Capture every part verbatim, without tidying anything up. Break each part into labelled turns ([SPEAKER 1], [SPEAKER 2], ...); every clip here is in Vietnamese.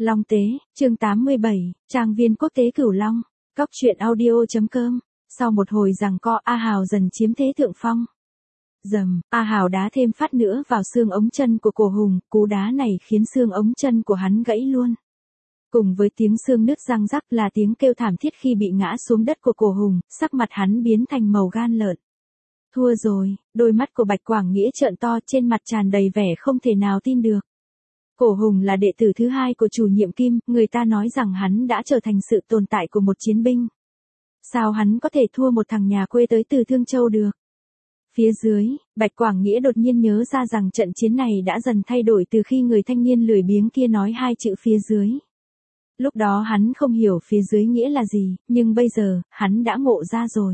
[SPEAKER 1] Long Tế, chương tám mươi bảy, Trang viên quốc tế Cửu Long, Cóc truyện audio.com. Sau một hồi giằng co, A Hào dần chiếm thế thượng phong. Dầm, A Hào đá thêm phát nữa vào xương ống chân của Cổ Hùng, cú đá này khiến xương ống chân của hắn gãy luôn. Cùng với tiếng xương nứt răng rắc là tiếng kêu thảm thiết khi bị ngã xuống đất của Cổ Hùng, sắc mặt hắn biến thành màu gan lợn. Thua rồi, đôi mắt của Bạch Quảng Nghĩa trợn to, trên mặt tràn đầy vẻ không thể nào tin được. Cổ Hùng là đệ tử thứ hai của chủ nhiệm Kim, người ta nói rằng hắn đã trở thành sự tồn tại của một chiến binh. Sao hắn có thể thua một thằng nhà quê tới từ Thương Châu được? Phía dưới, Bạch Quảng Nghĩa đột nhiên nhớ ra rằng trận chiến này đã dần thay đổi từ khi người thanh niên lười biếng kia nói hai chữ phía dưới. Lúc đó hắn không hiểu phía dưới nghĩa là gì, nhưng bây giờ, hắn đã ngộ ra rồi.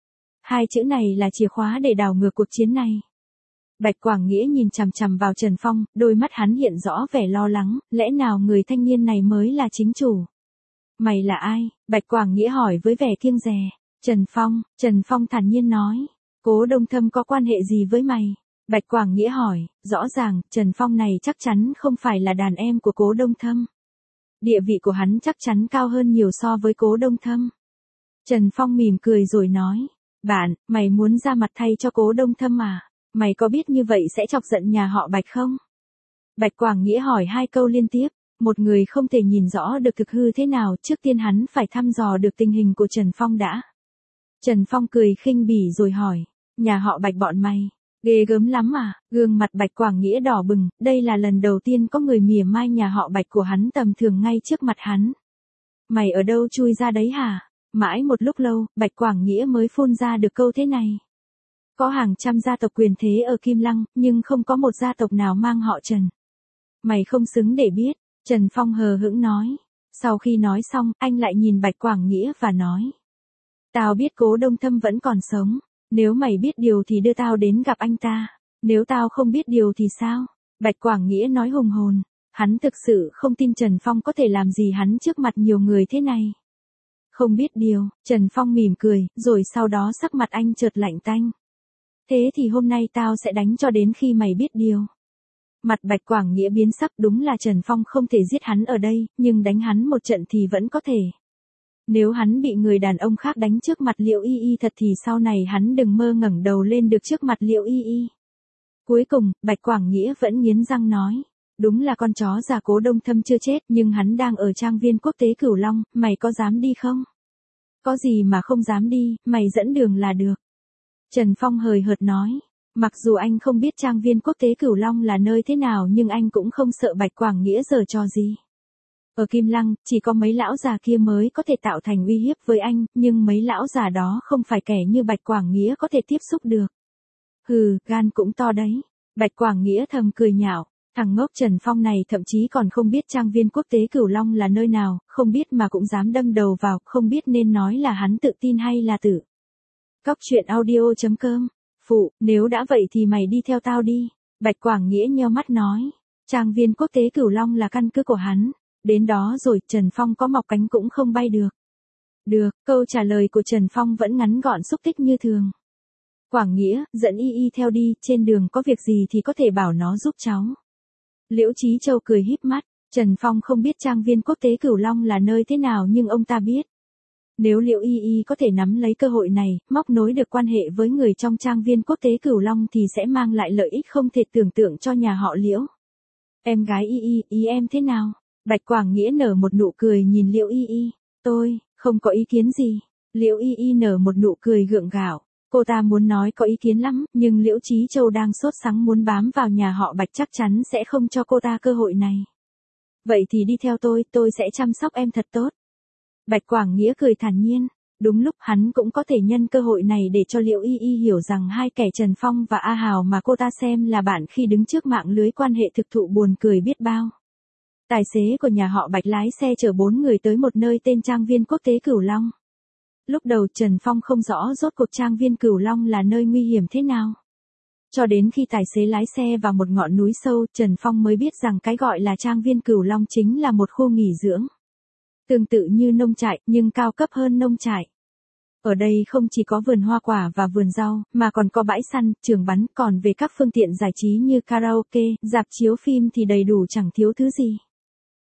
[SPEAKER 1] Hai chữ này là chìa khóa để đảo ngược cuộc chiến này. Bạch Quảng Nghĩa nhìn chằm chằm vào Trần Phong, đôi mắt hắn hiện rõ vẻ lo lắng, lẽ nào người thanh niên này mới là chính chủ? Mày là ai? Bạch Quảng Nghĩa hỏi với vẻ kiêng dè. Trần Phong, Trần Phong thản nhiên nói. Cố Đông Thâm có quan hệ gì với mày? Bạch Quảng Nghĩa hỏi, rõ ràng, Trần Phong này chắc chắn không phải là đàn em của Cố Đông Thâm. Địa vị của hắn chắc chắn cao hơn nhiều so với Cố Đông Thâm. Trần Phong mỉm cười rồi nói, bạn, mày muốn ra mặt thay cho Cố Đông Thâm à? Mày có biết như vậy sẽ chọc giận nhà họ Bạch không? Bạch Quảng Nghĩa hỏi hai câu liên tiếp, một người không thể nhìn rõ được thực hư thế nào, trước tiên hắn phải thăm dò được tình hình của Trần Phong đã. Trần Phong cười khinh bỉ rồi hỏi, nhà họ Bạch bọn mày, ghê gớm lắm à? Gương mặt Bạch Quảng Nghĩa đỏ bừng, đây là lần đầu tiên có người mỉa mai nhà họ Bạch của hắn tầm thường ngay trước mặt hắn. Mày ở đâu chui ra đấy hả? Mãi một lúc lâu, Bạch Quảng Nghĩa mới phun ra được câu thế này. Có hàng trăm gia tộc quyền thế ở Kim Lăng, nhưng không có một gia tộc nào mang họ Trần. Mày không xứng để biết, Trần Phong hờ hững nói. Sau khi nói xong, anh lại nhìn Bạch Quảng Nghĩa và nói. Tao biết Cố Đông Thâm vẫn còn sống, nếu mày biết điều thì đưa tao đến gặp anh ta, nếu tao không biết điều thì sao? Bạch Quảng Nghĩa nói hùng hồn, hắn thực sự không tin Trần Phong có thể làm gì hắn trước mặt nhiều người thế này. Không biết điều, Trần Phong mỉm cười, rồi sau đó sắc mặt anh chợt lạnh tanh. Thế thì hôm nay tao sẽ đánh cho đến khi mày biết điều. Mặt Bạch Quảng Nghĩa biến sắc, đúng là Trần Phong không thể giết hắn ở đây, nhưng đánh hắn một trận thì vẫn có thể. Nếu hắn bị người đàn ông khác đánh trước mặt Liễu Y Y thật thì sau này hắn đừng mơ ngẩng đầu lên được trước mặt Liễu Y Y. Cuối cùng, Bạch Quảng Nghĩa vẫn nghiến răng nói. Đúng là con chó già Cố Đông Thâm chưa chết, nhưng hắn đang ở trang viên quốc tế Cửu Long, mày có dám đi không? Có gì mà không dám đi, mày dẫn đường là được. Trần Phong hời hợt nói, mặc dù anh không biết trang viên quốc tế Cửu Long là nơi thế nào nhưng anh cũng không sợ Bạch Quảng Nghĩa giở trò gì. Ở Kim Lăng, chỉ có mấy lão già kia mới có thể tạo thành uy hiếp với anh, nhưng mấy lão già đó không phải kẻ như Bạch Quảng Nghĩa có thể tiếp xúc được. Hừ, gan cũng to đấy. Bạch Quảng Nghĩa thầm cười nhạo, thằng ngốc Trần Phong này thậm chí còn không biết trang viên quốc tế Cửu Long là nơi nào, không biết mà cũng dám đâm đầu vào, không biết nên nói là hắn tự tin hay là tự. Cóc truyện audio.com. Phụ, nếu đã vậy thì mày đi theo tao đi. Bạch Quảng Nghĩa nheo mắt nói. Trang viên quốc tế Cửu Long là căn cứ của hắn. Đến đó rồi, Trần Phong có mọc cánh cũng không bay được. Được, câu trả lời của Trần Phong vẫn ngắn gọn xúc tích như thường. Quảng Nghĩa, dẫn Y Y theo đi, trên đường có việc gì thì có thể bảo nó giúp cháu. Liễu Chí Châu cười híp mắt. Trần Phong không biết trang viên quốc tế Cửu Long là nơi thế nào nhưng ông ta biết. Nếu Liễu Y Y có thể nắm lấy cơ hội này, móc nối được quan hệ với người trong trang viên quốc tế Cửu Long thì sẽ mang lại lợi ích không thể tưởng tượng cho nhà họ Liễu. Em gái Y Y, ý em thế nào? Bạch Quảng Nghĩa nở một nụ cười nhìn Liễu Y Y. Tôi, không có ý kiến gì. Liễu Y Y nở một nụ cười gượng gạo. Cô ta muốn nói có ý kiến lắm, nhưng Liễu Chí Châu đang sốt sắng muốn bám vào nhà họ Bạch chắc chắn sẽ không cho cô ta cơ hội này. Vậy thì đi theo tôi, tôi sẽ chăm sóc em thật tốt. Bạch Quảng Nghĩa cười thản nhiên. Đúng lúc hắn cũng có thể nhân cơ hội này để cho Liễu Y Y hiểu rằng hai kẻ Trần Phong và A Hào mà cô ta xem là bạn khi đứng trước mạng lưới quan hệ thực thụ buồn cười biết bao. Tài xế của nhà họ Bạch lái xe chở bốn người tới một nơi tên trang viên quốc tế Cửu Long. Lúc đầu Trần Phong không rõ rốt cuộc trang viên Cửu Long là nơi nguy hiểm thế nào. Cho đến khi tài xế lái xe vào một ngọn núi sâu, Trần Phong mới biết rằng cái gọi là trang viên Cửu Long chính là một khu nghỉ dưỡng. Tương tự như nông trại, nhưng cao cấp hơn nông trại. Ở đây không chỉ có vườn hoa quả và vườn rau, mà còn có bãi săn, trường bắn, còn về các phương tiện giải trí như karaoke, rạp chiếu phim thì đầy đủ chẳng thiếu thứ gì.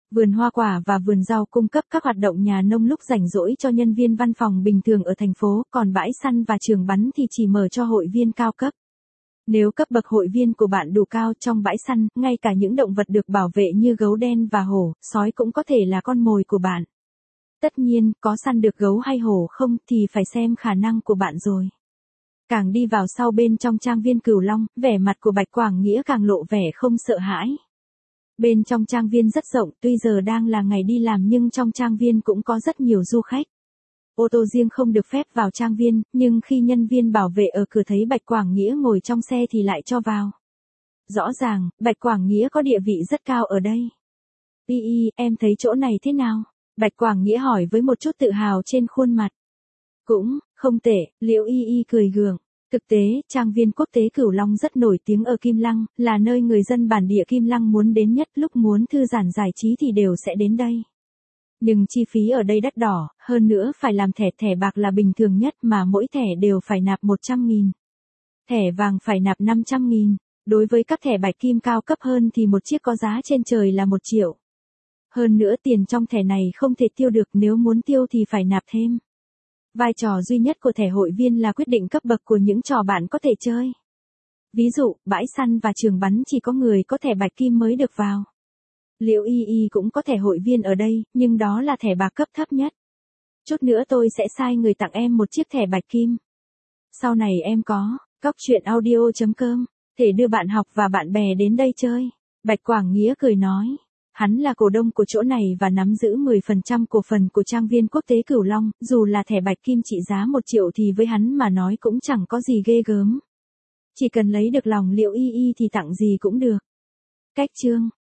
[SPEAKER 1] Vườn hoa quả và vườn rau cung cấp các hoạt động nhà nông lúc rảnh rỗi cho nhân viên văn phòng bình thường ở thành phố, còn bãi săn và trường bắn thì chỉ mở cho hội viên cao cấp. Nếu cấp bậc hội viên của bạn đủ cao, trong bãi săn, ngay cả những động vật được bảo vệ như gấu đen và hổ, sói cũng có thể là con mồi của bạn. Tất nhiên, có săn được gấu hay hổ không thì phải xem khả năng của bạn rồi. Càng đi vào sau bên trong trang viên Cửu Long, vẻ mặt của Bạch Quảng Nghĩa càng lộ vẻ không sợ hãi. Bên trong trang viên rất rộng, tuy giờ đang là ngày đi làm nhưng trong trang viên cũng có rất nhiều du khách. Ô tô riêng không được phép vào trang viên, nhưng khi nhân viên bảo vệ ở cửa thấy Bạch Quảng Nghĩa ngồi trong xe thì lại cho vào. Rõ ràng, Bạch Quảng Nghĩa có địa vị rất cao ở đây. Y y, em thấy chỗ này thế nào? Bạch Quảng Nghĩa hỏi với một chút tự hào trên khuôn mặt. Cũng, không tệ, Liễu Y Y cười gượng. Thực tế, trang viên quốc tế Cửu Long rất nổi tiếng ở Kim Lăng, là nơi người dân bản địa Kim Lăng muốn đến nhất, lúc muốn thư giãn giải trí thì đều sẽ đến đây. Nhưng chi phí ở đây đắt đỏ, hơn nữa phải làm thẻ thẻ bạc là bình thường nhất mà mỗi thẻ đều phải nạp một trăm nghìn. Thẻ vàng phải nạp năm trăm nghìn. Đối với các thẻ bạch kim cao cấp hơn thì một chiếc có giá trên trời là một triệu. Hơn nữa tiền trong thẻ này không thể tiêu được, nếu muốn tiêu thì phải nạp thêm. Vai trò duy nhất của thẻ hội viên là quyết định cấp bậc của những trò bạn có thể chơi. Ví dụ, bãi săn và trường bắn chỉ có người có thẻ bạch kim mới được vào. Liễu Y Y cũng có thẻ hội viên ở đây, nhưng đó là thẻ bạc cấp thấp nhất. Chút nữa tôi sẽ sai người tặng em một chiếc thẻ bạch kim. Sau này em có, cóc truyện audio chấm com, thể đưa bạn học và bạn bè đến đây chơi. Bạch Quảng Nghĩa cười nói. Hắn là cổ đông của chỗ này và nắm giữ mười phần trăm cổ phần của trang viên quốc tế Cửu Long, dù là thẻ bạch kim trị giá một triệu thì với hắn mà nói cũng chẳng có gì ghê gớm. Chỉ cần lấy được lòng Liễu Y Y thì tặng gì cũng được. Cách chương